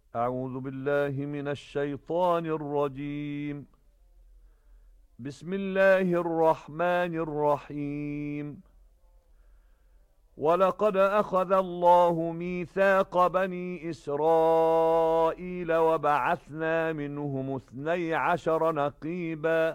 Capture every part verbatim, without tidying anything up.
أعوذ بالله من الشيطان الرجيم. بسم الله الرحمن الرحيم. ولقد أخذ الله ميثاق بني إسرائيل وبعثنا منهم اثني عشر نقيبا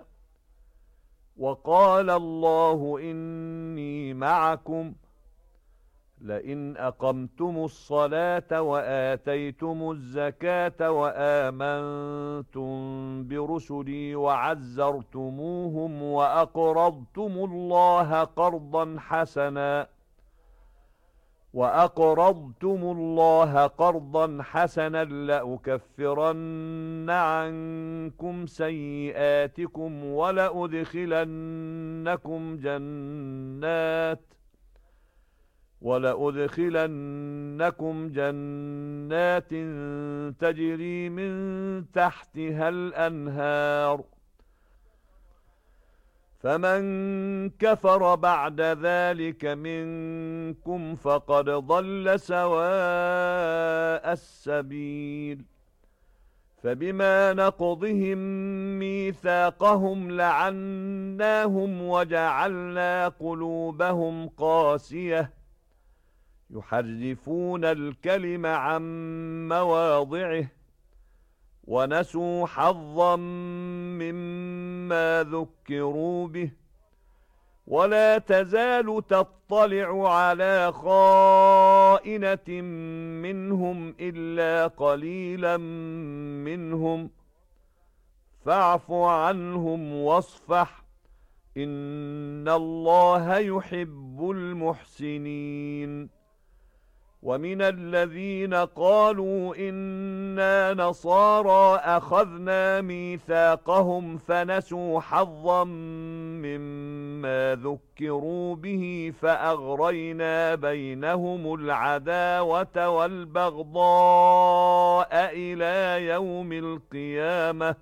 وقال الله إني معكم لئن أقمتم الصلاة وآتيتم الزكاة وآمنتم برسلي وعزرتموهم وأقرضتم الله قرضا حسنا وأقرضتم الله قرضا حسنا لأكفرن عنكم سيئاتكم ولأدخلنكم جنات ولأدخلنكم جنات تجري من تحتها الأنهار فمن كفر بعد ذلك منكم فقد ضل سواء السبيل. فبما نقضهم ميثاقهم لعناهم وجعلنا قلوبهم قاسية يحرفون الكلم عن مواضعه ونسوا حظا مما ذكروا به ولا تزال تطلع على خائنة منهم إلا قليلا منهم فاعف عنهم واصفح إن الله يحب المحسنين. ومن الذين قالوا إنا نصارى أخذنا ميثاقهم فنسوا حظا مما ذكروا به فأغرينا بينهم العداوة والبغضاء إلى يوم القيامة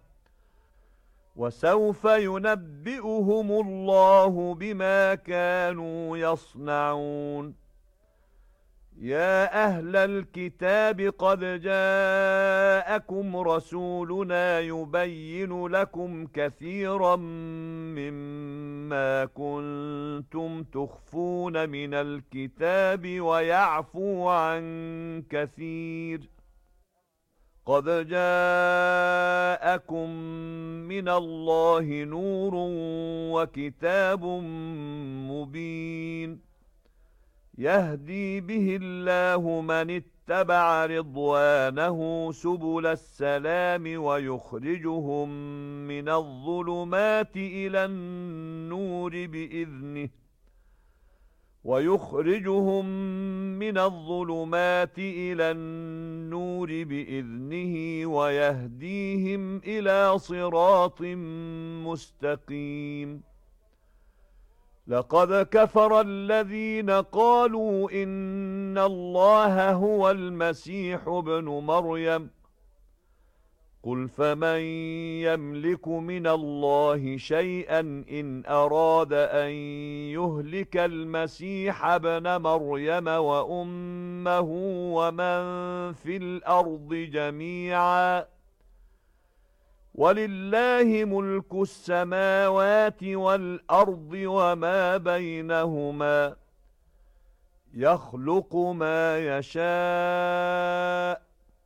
وسوف ينبئهم الله بما كانوا يصنعون. يا أهل الكتاب قد جاءكم رسولنا يبين لكم كثيرا مما كنتم تخفون من الكتاب ويعفو عن كثير. قد جاءكم من الله نور وكتاب مبين يهدي به الله من اتبع رضوانه سبل السلام ويخرجهم من الظلمات إلى النور بإذنه ويخرجهم من الظلمات إلى النور بإذنه ويهديهم إلى صراط مستقيم. لقد كفر الذين قالوا إن الله هو المسيح ابن مريم قل فمن يملك من الله شيئا إن أراد أن يهلك المسيح ابن مريم وأمه ومن في الأرض جميعا ولله ملك السماوات والأرض وما بينهما يخلق ما يشاء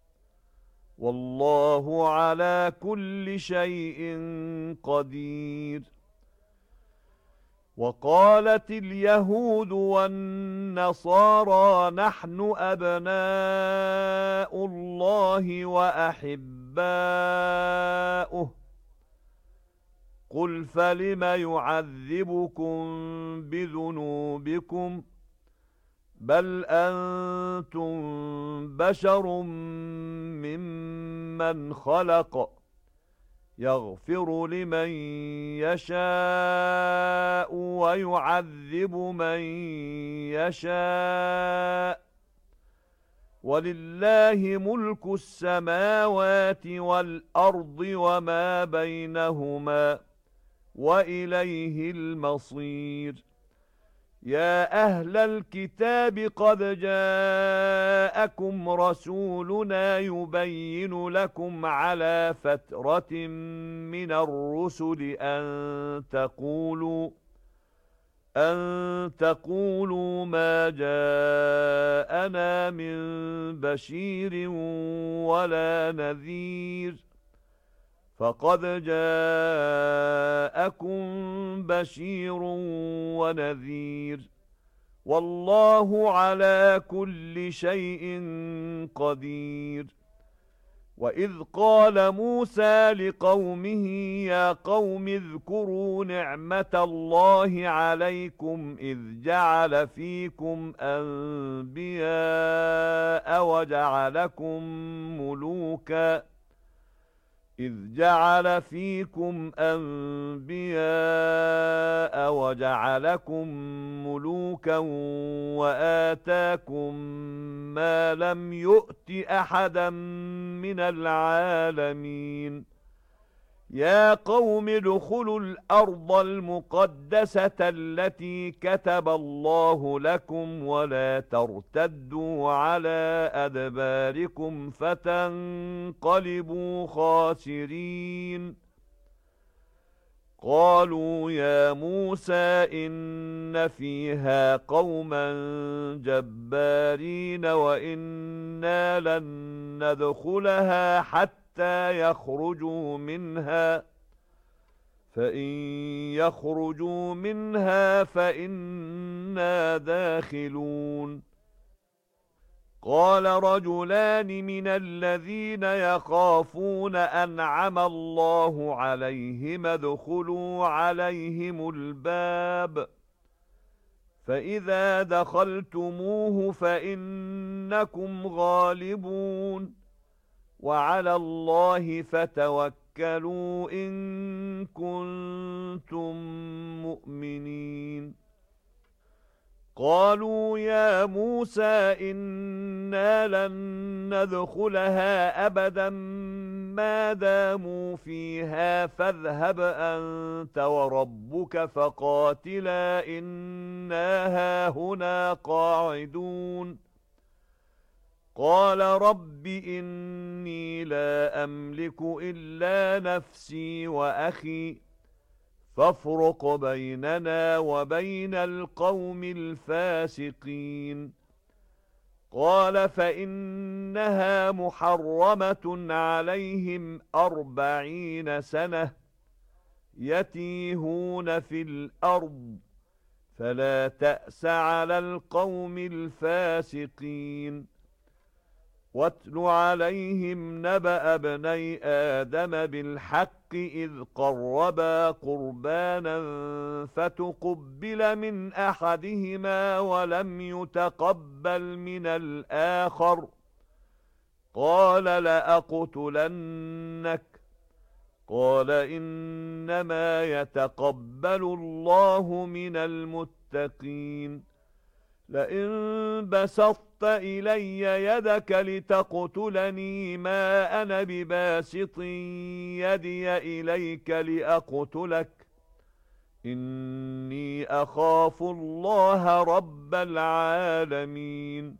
والله على كل شيء قدير. وقالت اليهود والنصارى نحن أبناء الله وأحباؤه قل فلم يعذبكم بذنوبكم بل أنتم بشر ممن خلق يغفر لمن يشاء ويعذب من يشاء ولله ملك السماوات والأرض وما بينهما وإليه المصير. يا أهل الكتاب قد جاءكم رسولنا يبين لكم على فترة من الرسل أن تقولوا أن تقولوا ما جاءنا من بشير ولا نذير فقد جاءكم بشير ونذير والله على كل شيء قدير. وإذ قال موسى لقومه يا قوم اذكروا نعمة الله عليكم إذ جعل فيكم أنبياء وجعلكم ملوكا إذ جعل فيكم أنبياء وجعلكم ملوكا وآتاكم ما لم يؤت أحدا من العالمين. يا قوم ادخلوا الأرض المقدسة التي كتب الله لكم ولا ترتدوا على أدباركم فتنقلبوا خاسرين. قالوا يا موسى إن فيها قوما جبارين وإنا لن ندخلها حتى يخرجوا منها فإن يخرجوا منها فإنا داخلون. قال رجلان من الذين يخافون أنعم الله عليهم ادخلوا عليهم الباب فإذا دخلتموه فإنكم غالبون وعلى الله فتوكلوا إن كنتم مؤمنين. قالوا يا موسى إنا لن ندخلها أبدا ما داموا فيها فاذهب أنت وربك فقاتلا إنا هاهنا قاعدون. قال رب إني لا أملك إلا نفسي وأخي فافرق بيننا وبين القوم الفاسقين. قال فإنها محرمة عليهم أربعين سنة يتيهون في الأرض فلا تأس على القوم الفاسقين. واتل عليهم نبأ ابني آدم بالحق إذ قربا قربانا فتقبل من أحدهما ولم يتقبل من الآخر قال لأقتلنك قال إنما يتقبل الله من المتقين. لئن بسطت إلي يدك لتقتلني ما أنا بباسط يدي إليك لأقتلك إني أخاف الله رب العالمين.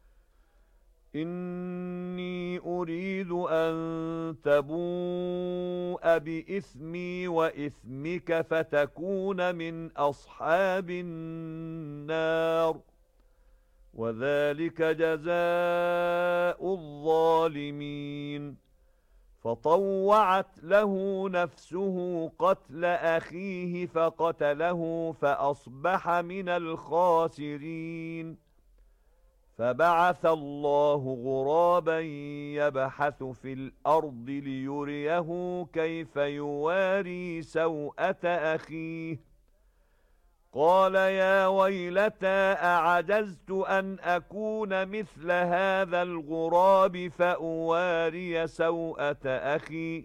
إني أريد أن تبوء بإثمي وإثمك فتكون من أصحاب النار وذلك جزاء الظالمين. فطوعت له نفسه قتل أخيه فقتله فأصبح من الخاسرين. فبعث الله غرابا يبحث في الأرض ليريه كيف يواري سوءة أخيه قال يا ويلتى أعجزت أن أكون مثل هذا الغراب فأواري سوءة أخي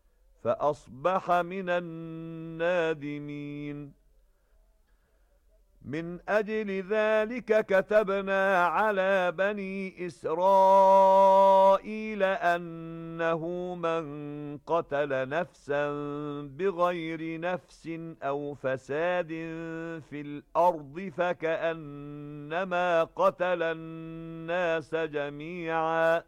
فأصبح من النادمين. من أجل ذلك كتبنا على بني إسرائيل أنه من قتل نفسا بغير نفس أو فساد في الأرض فكأنما قتل الناس جميعا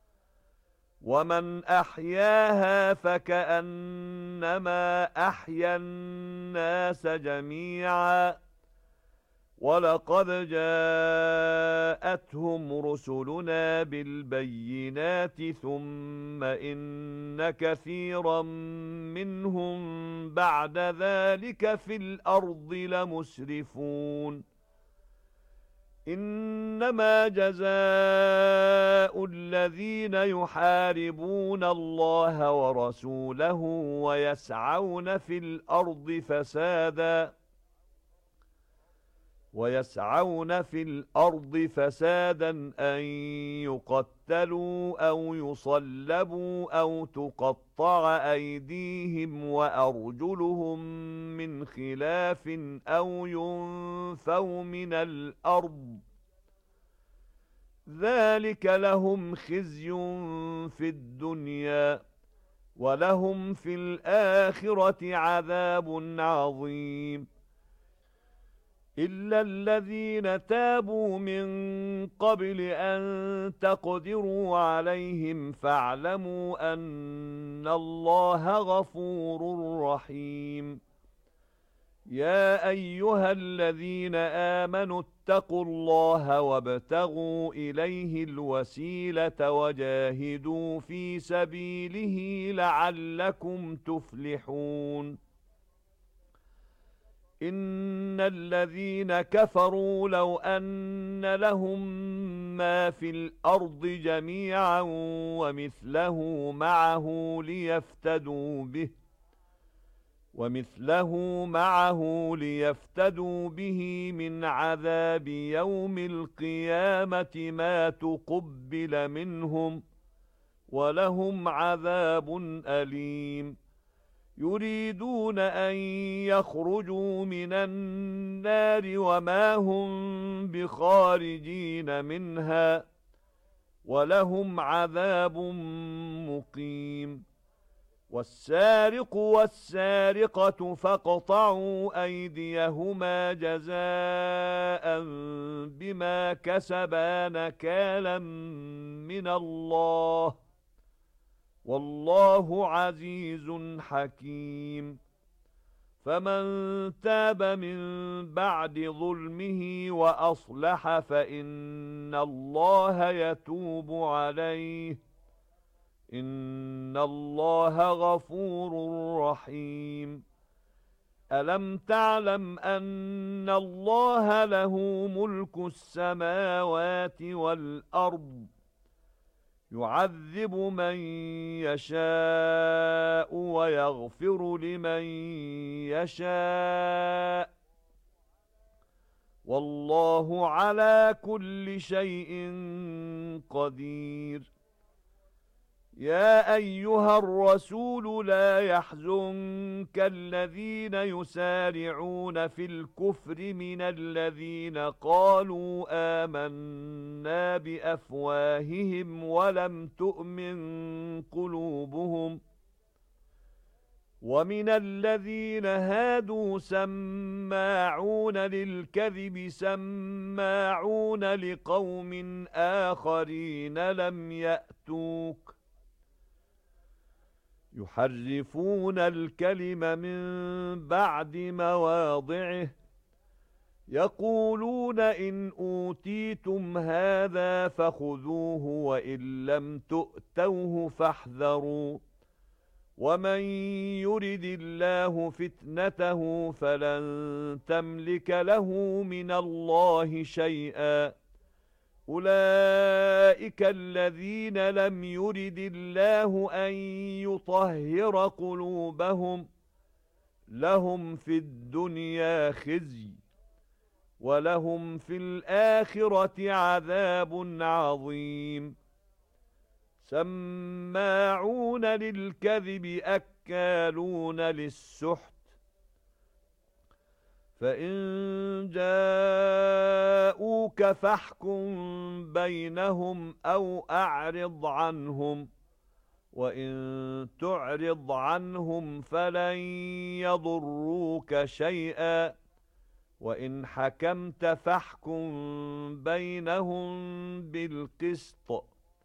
ومن أحياها فكأنما أحيا الناس جميعا ولقد جاءتهم رسلنا بالبينات ثم إن كثيرا منهم بعد ذلك في الأرض لمسرفون إنما جزاء الذين يحاربون الله ورسوله ويسعون في الأرض فسادا ويسعون في الأرض فسادا أن يقتلوا أو يصلبوا أو تقطع أيديهم وأرجلهم من خلاف أو ينفوا من الأرض ذلك لهم خزي في الدنيا ولهم في الآخرة عذاب عظيم إلا الذين تابوا من قبل أن تقدروا عليهم فاعلموا أن الله غفور رحيم يا أيها الذين آمنوا اتقوا الله وابتغوا إليه الوسيلة وجاهدوا في سبيله لعلكم تفلحون إن الذين كفروا لو أن لهم ما في الأرض جميعا ومثله معه ليفتدوا به ومثله معه ليفتدوا به من عذاب يوم القيامة ما تقبل منهم ولهم عذاب أليم يريدون أن يخرجوا من النار وما هم بخارجين منها ولهم عذاب مقيم والسارق والسارقة فاقطعوا أيديهما جزاء بما كسبا نكالا من الله والله عزيز حكيم فمن تاب من بعد ظلمه وأصلح فإن الله يتوب عليه إن الله غفور رحيم ألم تعلم أن الله له ملك السماوات والأرض يعذب من يشاء ويغفر لمن يشاء والله على كل شيء قدير يا أيها الرسول لا يحزنك الذين يسارعون في الكفر من الذين قالوا آمنا بأفواههم ولم تؤمن قلوبهم ومن الذين هادوا سماعون للكذب سماعون لقوم آخرين لم يأتوك يحرفون الكلم من بعد مواضعه يقولون إن أوتيتم هذا فخذوه وإن لم تؤتوه فاحذروا ومن يرد الله فتنته فلن تملك له من الله شيئا أولئك الذين لم يرد الله أن يطهر قلوبهم لهم في الدنيا خزي ولهم في الآخرة عذاب عظيم سماعون للكذب أكالون للسحت فإن جاءوك فاحكم بينهم أو أعرض عنهم، وإن تعرض عنهم فلن يضروك شيئا، وإن حكمت فاحكم بينهم بالقسط،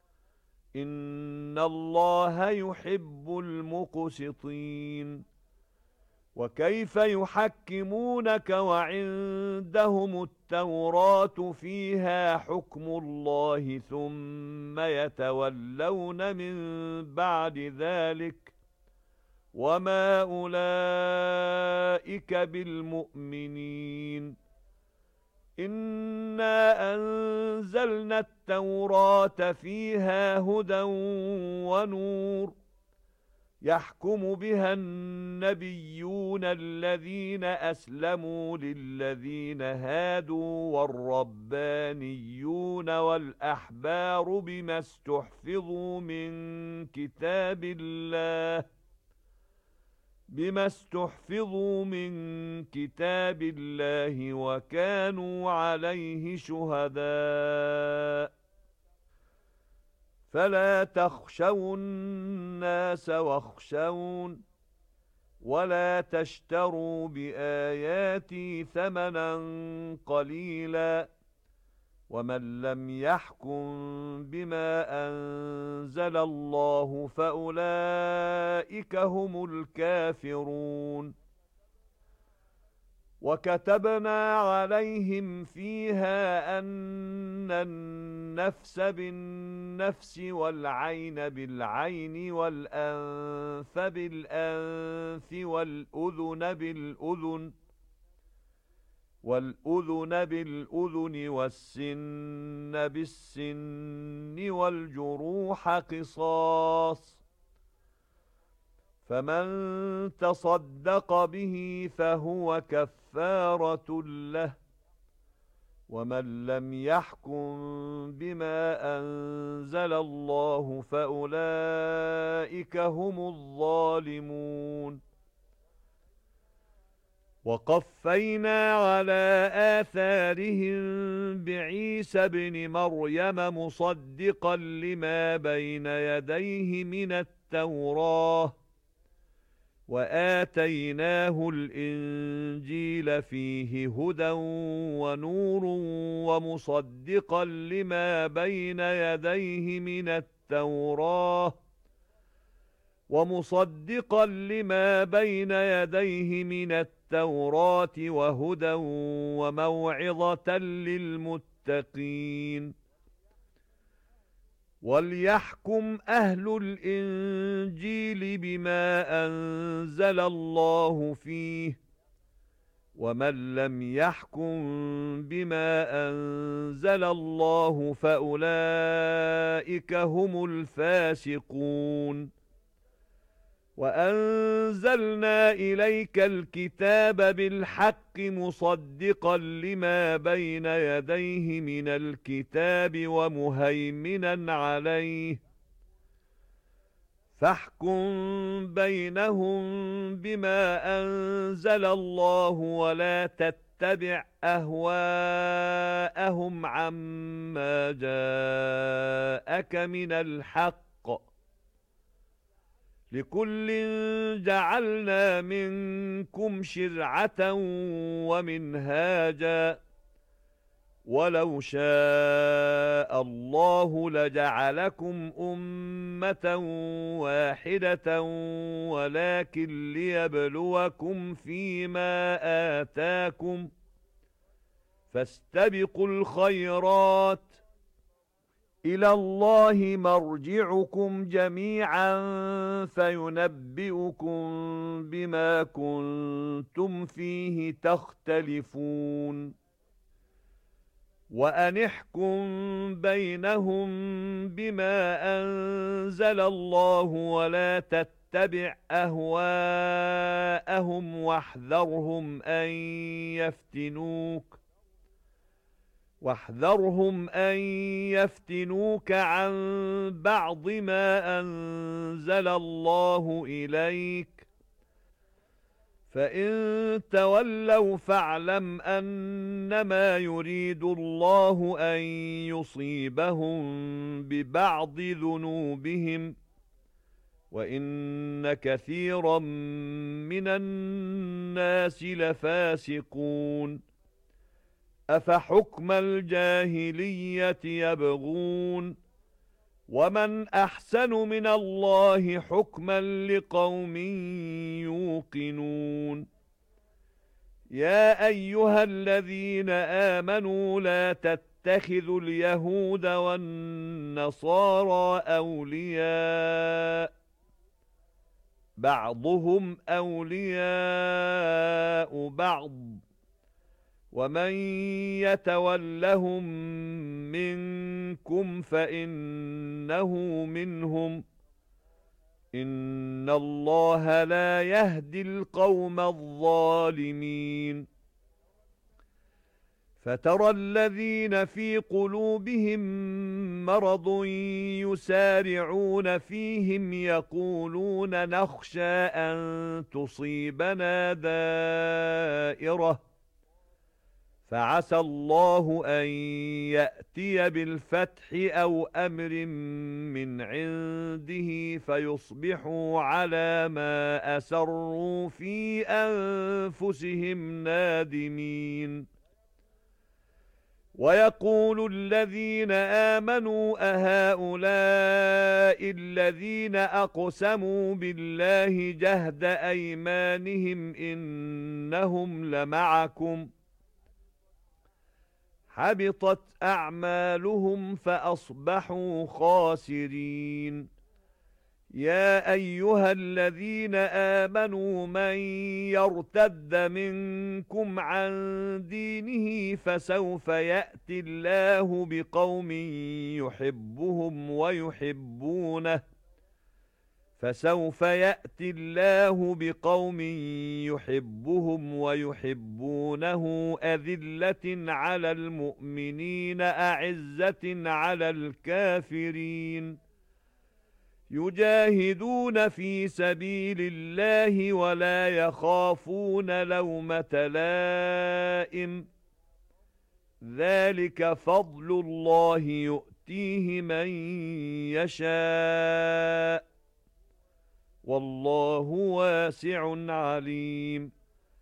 إن الله يحب المقسطين. وكيف يحكمونك وعندهم التوراة فيها حكم الله ثم يتولون من بعد ذلك، وما أولئك بالمؤمنين. إنا أنزلنا التوراة فيها هدى ونور، يحكم بها النبيون الذين أسلموا للذين هادوا والربانيون والأحبار بما استحفظوا من كتاب الله بما استحفظوا من كتاب الله وكانوا عليه شهداء. فلا تخشوا الناس واخشون، ولا تشتروا بآياتي ثمنا قليلا، ومن لم يحكم بما أنزل الله فأولئك هم الكافرون. وكتبنا عليهم فيها أن النفس بالنفس والعين بالعين والأنف بالأنف والأذن بالأذن والأذن بالأذن والسن بالسن والجروح قصاص، فمن تصدق به فهو كفارة له، ومن لم يحكم بما أنزل الله فأولئك هم الظالمون. وقفينا على آثارهم بعيسى ابن مريم مصدقا لما بين يديه من التوراة، وآتيناه الإنجيل فيه هدى ونور ومصدقا لما بين يديه من التوراة ومصدقا لما بين يديه من التوراة وهدى وموعظة للمتقين. وليحكم أهل الإنجيل بما أنزل الله فيه، ومن لم يحكم بما أنزل الله فأولئك هم الفاسقون. وأنزلنا إليك الكتاب بالحق مصدقا لما بين يديه من الكتاب ومهيمنا عليه، فاحكم بينهم بما أنزل الله ولا تتبع أهواءهم عما جاءك من الحق، لكل جعلنا منكم شرعة ومنهاجا، ولو شاء الله لجعلكم أمة واحدة ولكن ليبلوكم فيما آتاكم، فاستبقوا الخيرات، إلى الله مرجعكم جميعا فينبئكم بما كنتم فيه تختلفون. وأنحكم بينهم بما أنزل الله ولا تتبع أهواءهم واحذرهم أن يفتنوك واحذرهم أن يفتنوك عن بعض ما أنزل الله إليك، فإن تولوا فاعلم أنما يريد الله أن يصيبهم ببعض ذنوبهم وإن كثيرا من الناس لفاسقون أفحكم الجاهلية يبغون ومن أحسن من الله حكما لقوم يوقنون يا أيها الذين آمنوا لا تتخذوا اليهود والنصارى أولياء بعضهم أولياء بعض ومن يتولهم منكم فإنه منهم إن الله لا يهدي القوم الظالمين فترى الذين في قلوبهم مرض يسارعون فيهم يقولون نخشى أن تصيبنا دائرة فعسى الله أن يأتي بالفتح أو أمر من عنده فيصبحوا على ما أسروا في أنفسهم نادمين ويقول الذين آمنوا أهؤلاء الذين أقسموا بالله جهد أيمانهم إنهم لمعكم حبطت أعمالهم فأصبحوا خاسرين يا أيها الذين آمنوا من يرتد منكم عن دينه فسوف يأتي الله بقوم يحبهم ويحبونه فسوف يأتي الله بقوم يحبهم ويحبونه أذلة على المؤمنين أعزة على الكافرين يجاهدون في سبيل الله ولا يخافون لومة لائم ذلك فضل الله يؤتيه من يشاء والله واسع عليم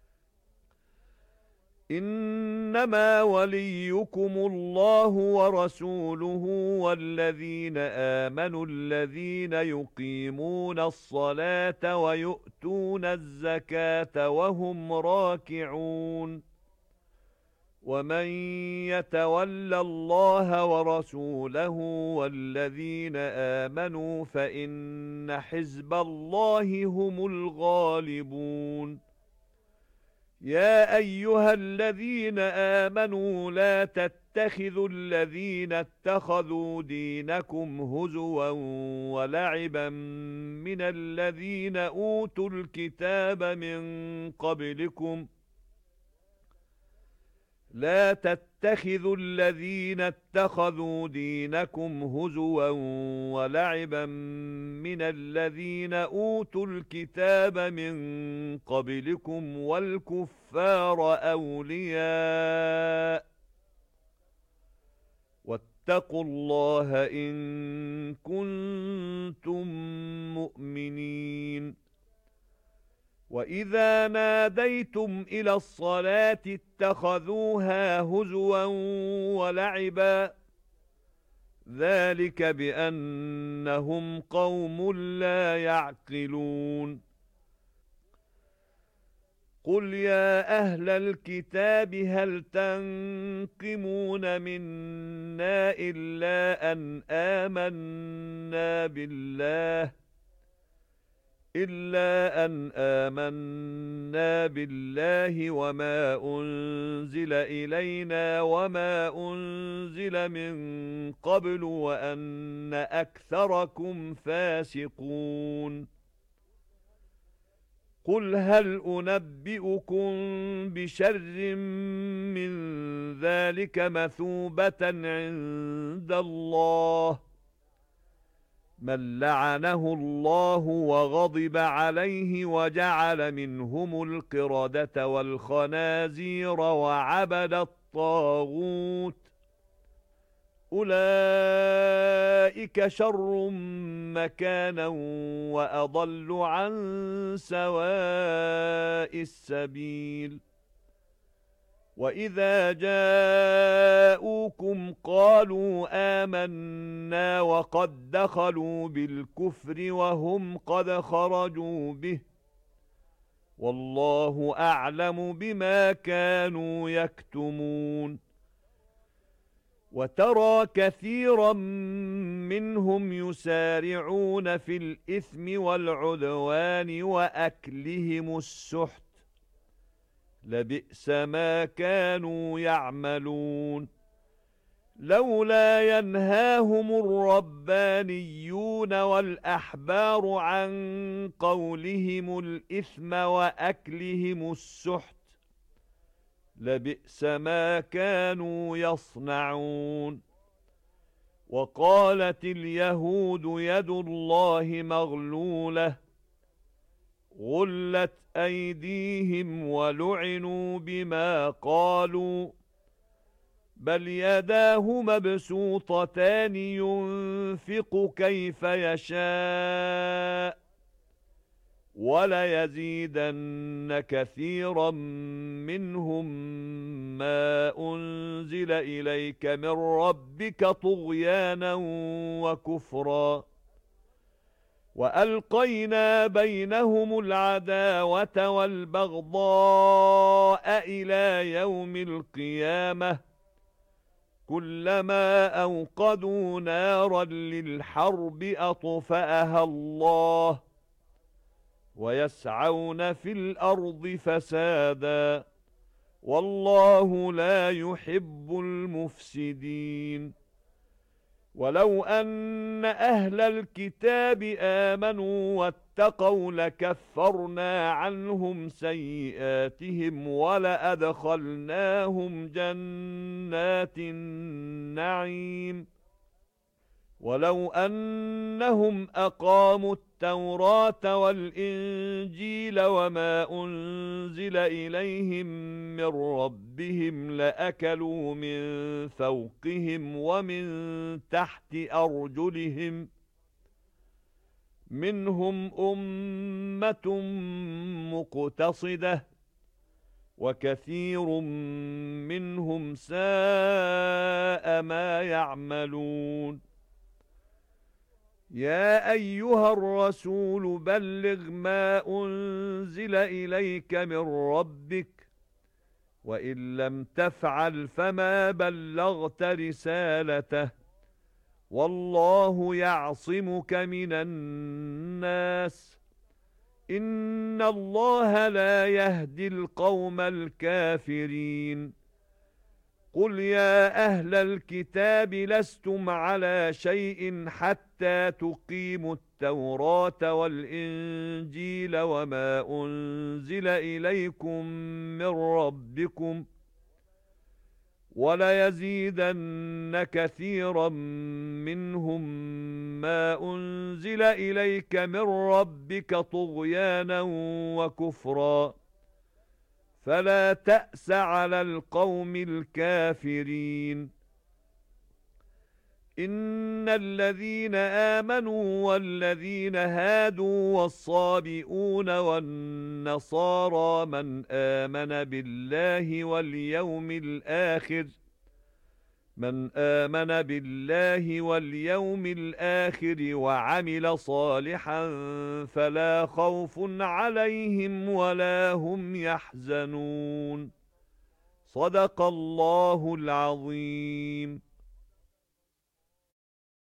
إنما وليكم الله ورسوله والذين آمنوا الذين يقيمون الصلاة ويؤتون الزكاة وهم راكعون ومن يتول الله ورسوله والذين آمنوا فإن حزب الله هم الغالبون يا أيها الذين آمنوا لا تتخذوا الذين اتخذوا دينكم هزوا ولعبا من الذين أوتوا الكتاب من قبلكم لا تتخذوا الذين اتخذوا دينكم هزوا ولعبا من الذين أوتوا الكتاب من قبلكم والكفار أولياء واتقوا الله إن كنتم مؤمنين وَإِذَا نَادَيْتُمْ إِلَى الصَّلَاةِ اتَّخَذُوهَا هُزُوًا وَلَعِبًا ذَلِكَ بِأَنَّهُمْ قَوْمٌ لَّا يَعْقِلُونَ قُلْ يَا أَهْلَ الْكِتَابِ هَلْ تَنقِمُونَ مِنَّا إِلَّا أَنْ آمَنَّا بِاللَّهِ إِلَّا أَنْ آمَنَّا بِاللَّهِ وَمَا أُنْزِلَ إِلَيْنَا وَمَا أُنْزِلَ مِنْ قَبْلُ وَأَنَّ أَكْثَرَكُمْ فَاسِقُونَ قُلْ هَلْ أُنَبِّئُكُمْ بِشَرٍّ مِنْ ذَلِكَ مَثُوبَةً عِنْدَ اللَّهِ من لعنه الله وغضب عليه وجعل منهم القردة والخنازير وعبد الطاغوت أولئك شر مكانا وأضل عن سواء السبيل وإذا جاءوكم قالوا آمنا وقد دخلوا بالكفر وهم قد خرجوا به والله أعلم بما كانوا يكتمون وترى كثيرا منهم يسارعون في الإثم والعدوان وأكلهم السحت لبئس ما كانوا يعملون لولا ينهاهم الربانيون والأحبار عن قولهم الإثم وأكلهم السحت لبئس ما كانوا يصنعون وقالت اليهود يد الله مغلولة غلت أيديهم ولعنوا بما قالوا بل يداه مبسوطتان ينفق كيف يشاء وليزيدن كثيرا منهم ما أنزل إليك من ربك طغيانا وكفرا وألقينا بينهم العداوة والبغضاء إلى يوم القيامة كلما أوقدوا نارا للحرب أطفأها الله ويسعون في الأرض فسادا والله لا يحب المفسدين ولو أن أهل الكتاب آمنوا واتقوا لكفرنا عنهم سيئاتهم ولأدخلناهم جنات النعيم ولو أنهم أقاموا التوراة والإنجيل وما أنزل إليهم من ربهم لأكلوا من فوقهم ومن تحت أرجلهم منهم أمة مقتصدة وكثير منهم ساء ما يعملون يا أيها الرسول بلغ ما أنزل إليك من ربك وإن لم تفعل فما بلغت رسالته والله يعصمك من الناس إن الله لا يهدي القوم الكافرين قل يا أهل الكتاب لستم على شيء حتى تقيموا التوراة والإنجيل وما أنزل إليكم من ربكم وليزيدن كثيرا منهم ما أنزل إليك من ربك طغيانا وكفرا فلا تأس على القوم الكافرين إن الذين آمنوا والذين هادوا والصابئون والنصارى من آمن بالله واليوم الآخر من آمن بالله واليوم الآخر وعمل صالحا فلا خوف عليهم ولا هم يحزنون صدق الله العظيم.